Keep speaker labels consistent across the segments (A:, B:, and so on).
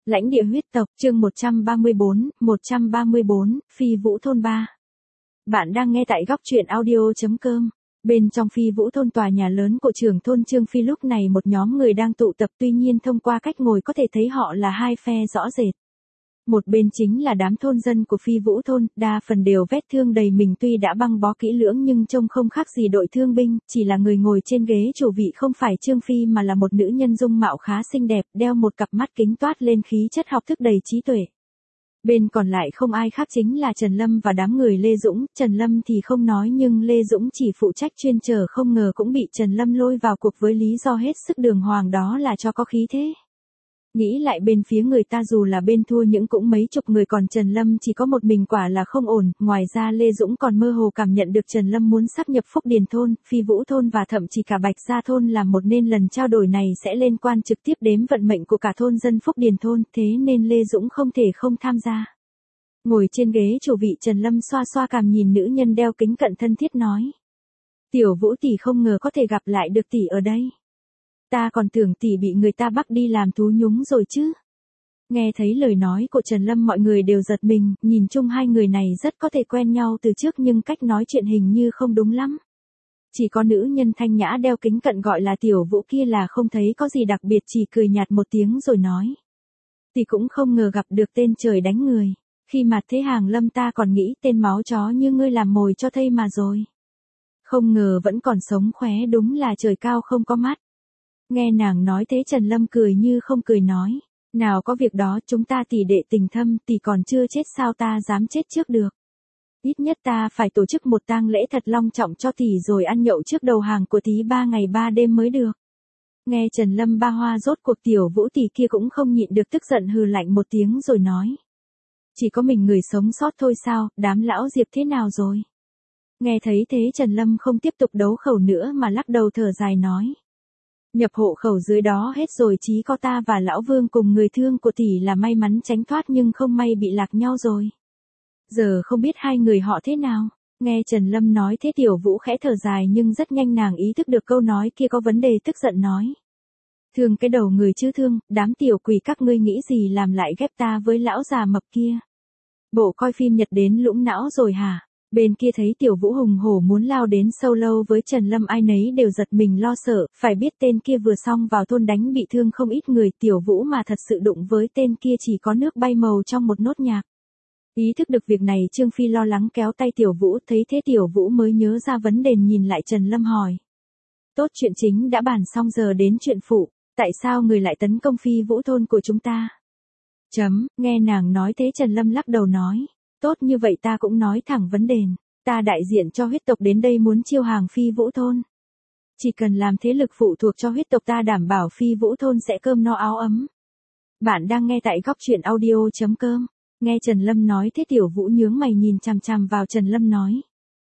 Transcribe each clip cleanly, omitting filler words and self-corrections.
A: Lãnh địa huyết tộc, chương 134, Phi Vũ thôn 3. Bạn đang nghe tại góc truyện audio.com. Bên trong Phi Vũ thôn, tòa nhà lớn của trưởng thôn Trương Phi, lúc này một nhóm người đang tụ tập, tuy nhiên thông qua cách ngồi có thể thấy họ là hai phe rõ rệt. Một bên chính là đám thôn dân của Phi Vũ thôn, đa phần đều vết thương đầy mình, tuy đã băng bó kỹ lưỡng nhưng trông không khác gì đội thương binh, chỉ là người ngồi trên ghế chủ vị không phải Trương Phi mà là một nữ nhân dung mạo khá xinh đẹp, đeo một cặp mắt kính toát lên khí chất học thức đầy trí tuệ. Bên còn lại không ai khác chính là Trần Lâm và đám người Lê Dũng. Trần Lâm thì không nói nhưng Lê Dũng chỉ phụ trách chuyên chở, không ngờ cũng bị Trần Lâm lôi vào cuộc với lý do hết sức đường hoàng, đó là cho có khí thế. Nghĩ lại bên phía người ta dù là bên thua những cũng mấy chục người, còn Trần Lâm chỉ có một mình, quả là không ổn. Ngoài ra Lê Dũng còn mơ hồ cảm nhận được Trần Lâm muốn sáp nhập Phúc Điền thôn, Phi Vũ thôn và thậm chí cả Bạch Gia thôn làm một, nên lần trao đổi này sẽ liên quan trực tiếp đến vận mệnh của cả thôn dân Phúc Điền thôn, thế nên Lê Dũng không thể không tham gia. Ngồi trên ghế chủ vị, Trần Lâm xoa xoa cằm nhìn nữ nhân đeo kính cận thân thiết nói: "Tiểu Vũ tỷ, không ngờ có thể gặp lại được tỷ ở đây. Ta còn tưởng tỷ bị người ta bắt đi làm thú nhúng rồi chứ." Nghe thấy lời nói của Trần Lâm, mọi người đều giật mình, nhìn chung hai người này rất có thể quen nhau từ trước nhưng cách nói chuyện hình như không đúng lắm. Chỉ có nữ nhân thanh nhã đeo kính cận gọi là Tiểu Vũ kia là không thấy có gì đặc biệt, chỉ cười nhạt một tiếng rồi nói: "Tỷ cũng không ngờ gặp được tên trời đánh người. Khi mà thế Hàng Lâm ta còn nghĩ tên máu chó như ngươi làm mồi cho thây mà rồi. Không ngờ vẫn còn sống khỏe, đúng là trời cao không có mắt." Nghe nàng nói thế, Trần Lâm cười như không cười nói: "Nào có việc đó, chúng ta tỷ đệ tình thâm, tỷ còn chưa chết sao ta dám chết trước được. Ít nhất ta phải tổ chức một tang lễ thật long trọng cho tỷ rồi ăn nhậu trước đầu hàng của tí 3 ngày 3 đêm mới được." Nghe Trần Lâm ba hoa, rốt cuộc Tiểu Vũ tỷ kia cũng không nhịn được tức giận hừ lạnh một tiếng rồi nói: "Chỉ có mình người sống sót thôi sao, đám lão Diệp thế nào rồi?" Nghe thấy thế, Trần Lâm không tiếp tục đấu khẩu nữa mà lắc đầu thở dài nói: "Nhập hộ khẩu dưới đó hết rồi, chỉ có ta và lão Vương cùng người thương của tỷ là may mắn tránh thoát, nhưng không may bị lạc nhau rồi. Giờ không biết hai người họ thế nào." Nghe Trần Lâm nói thế, Tiểu Vũ khẽ thở dài nhưng rất nhanh nàng ý thức được câu nói kia có vấn đề, tức giận nói: "Thương cái đầu người chứ thương, đám tiểu quỷ các ngươi nghĩ gì làm lại ghép ta với lão già mập kia? Bộ coi phim Nhật đến lũng não rồi hả?" Bên kia thấy Tiểu Vũ hùng hổ muốn lao đến sâu lâu với Trần Lâm, ai nấy đều giật mình lo sợ, phải biết tên kia vừa xong vào thôn đánh bị thương không ít người, Tiểu Vũ mà thật sự đụng với tên kia chỉ có nước bay màu trong một nốt nhạc. Ý thức được việc này, Trương Phi lo lắng kéo tay Tiểu Vũ, thấy thế Tiểu Vũ mới nhớ ra vấn đề, nhìn lại Trần Lâm hỏi: "Tốt, chuyện chính đã bàn xong, giờ đến chuyện phụ, tại sao người lại tấn công Phi Vũ thôn của chúng ta?" Nghe nàng nói thế, Trần Lâm lắc đầu nói: "Tốt, như vậy ta cũng nói thẳng vấn đề. Ta đại diện cho huyết tộc đến đây muốn chiêu hàng Phi Vũ thôn. Chỉ cần làm thế lực phụ thuộc cho huyết tộc, ta đảm bảo Phi Vũ thôn sẽ cơm no áo ấm." Bạn đang nghe tại góc truyện audio.com. Nghe Trần Lâm nói thế, Tiểu Vũ nhướng mày nhìn chằm chằm vào Trần Lâm nói: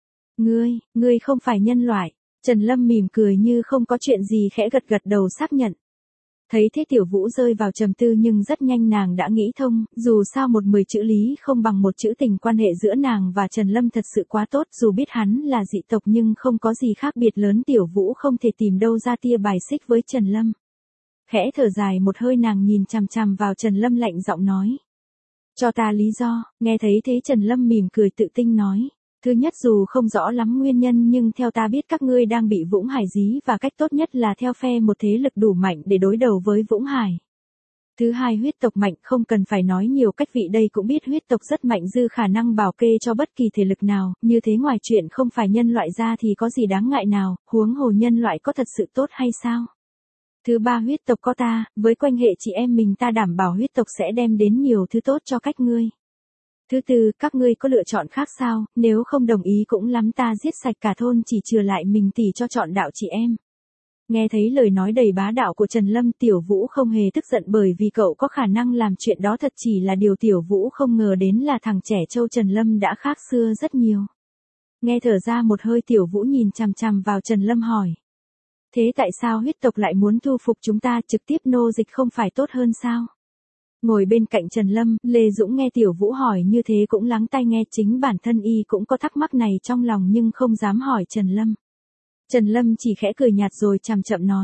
A: Ngươi không phải nhân loại." Trần Lâm mỉm cười như không có chuyện gì, khẽ gật gật đầu xác nhận. Thấy thế, Tiểu Vũ rơi vào trầm tư nhưng rất nhanh nàng đã nghĩ thông, dù sao 10 chữ lý không bằng một chữ tình, quan hệ giữa nàng và Trần Lâm thật sự quá tốt, dù biết hắn là dị tộc nhưng không có gì khác biệt lớn, Tiểu Vũ không thể tìm đâu ra tia bài xích với Trần Lâm. Khẽ thở dài một hơi, nàng nhìn chằm chằm vào Trần Lâm lạnh giọng nói: "Cho ta lý do." Nghe thấy thế, Trần Lâm mỉm cười tự tin nói: "Thứ nhất, dù không rõ lắm nguyên nhân nhưng theo ta biết các ngươi đang bị Vũng Hải dí, và cách tốt nhất là theo phe một thế lực đủ mạnh để đối đầu với Vũng Hải. Thứ hai, huyết tộc mạnh, không cần phải nói nhiều, cách vị đây cũng biết huyết tộc rất mạnh, dư khả năng bảo kê cho bất kỳ thể lực nào, như thế ngoài chuyện không phải nhân loại ra thì có gì đáng ngại nào, huống hồ nhân loại có thật sự tốt hay sao? Thứ ba, huyết tộc có ta, với quan hệ chị em mình, ta đảm bảo huyết tộc sẽ đem đến nhiều thứ tốt cho các ngươi. Thứ tư, các ngươi có lựa chọn khác sao, nếu không đồng ý cũng lắm, ta giết sạch cả thôn chỉ chừa lại mình tỷ cho chọn đạo chị em." Nghe thấy lời nói đầy bá đạo của Trần Lâm, Tiểu Vũ không hề tức giận, bởi vì cậu có khả năng làm chuyện đó thật, chỉ là điều Tiểu Vũ không ngờ đến là thằng trẻ trâu Trần Lâm đã khác xưa rất nhiều. Nghe thở ra một hơi, Tiểu Vũ nhìn chằm chằm vào Trần Lâm hỏi: "Thế tại sao huyết tộc lại muốn thu phục chúng ta, trực tiếp nô dịch không phải tốt hơn sao?" Ngồi bên cạnh Trần Lâm, Lê Dũng nghe Tiểu Vũ hỏi như thế cũng lắng tai nghe, chính bản thân y cũng có thắc mắc này trong lòng nhưng không dám hỏi Trần Lâm. Trần Lâm chỉ khẽ cười nhạt rồi chậm chậm nói: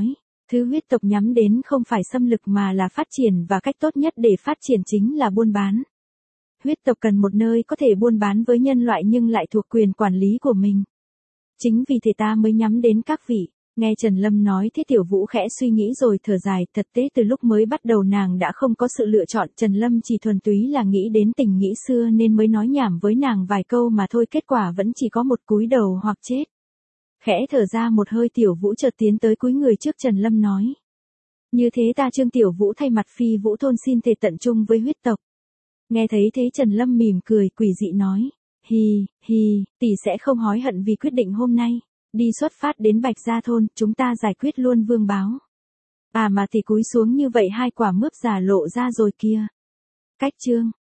A: Thứ huyết tộc nhắm đến không phải xâm lược mà là phát triển và cách tốt nhất để phát triển chính là buôn bán. Huyết tộc cần một nơi có thể buôn bán với nhân loại nhưng lại thuộc quyền quản lý của mình. Chính vì thế ta mới nhắm đến các vị. Nghe Trần Lâm nói thế Tiểu Vũ khẽ suy nghĩ rồi thở dài, thật tế từ lúc mới bắt đầu nàng đã không có sự lựa chọn, Trần Lâm chỉ thuần túy là nghĩ đến tình nghĩ xưa nên mới nói nhảm với nàng vài câu mà thôi, kết quả vẫn chỉ có một cúi đầu hoặc chết. Khẽ thở ra một hơi Tiểu Vũ chợt tiến tới cúi người trước Trần Lâm nói. Như thế ta Trương Tiểu Vũ thay mặt Phi Vũ thôn xin thề tận chung với huyết tộc. Nghe thấy thế Trần Lâm mỉm cười quỷ dị nói. Hi, tỷ sẽ không hối hận vì quyết định hôm nay. Đi xuất phát đến Bạch Gia thôn, chúng ta giải quyết luôn Vương Báo. À mà tỷ cúi xuống như vậy hai quả mướp giả lộ ra rồi kia. Cách chương.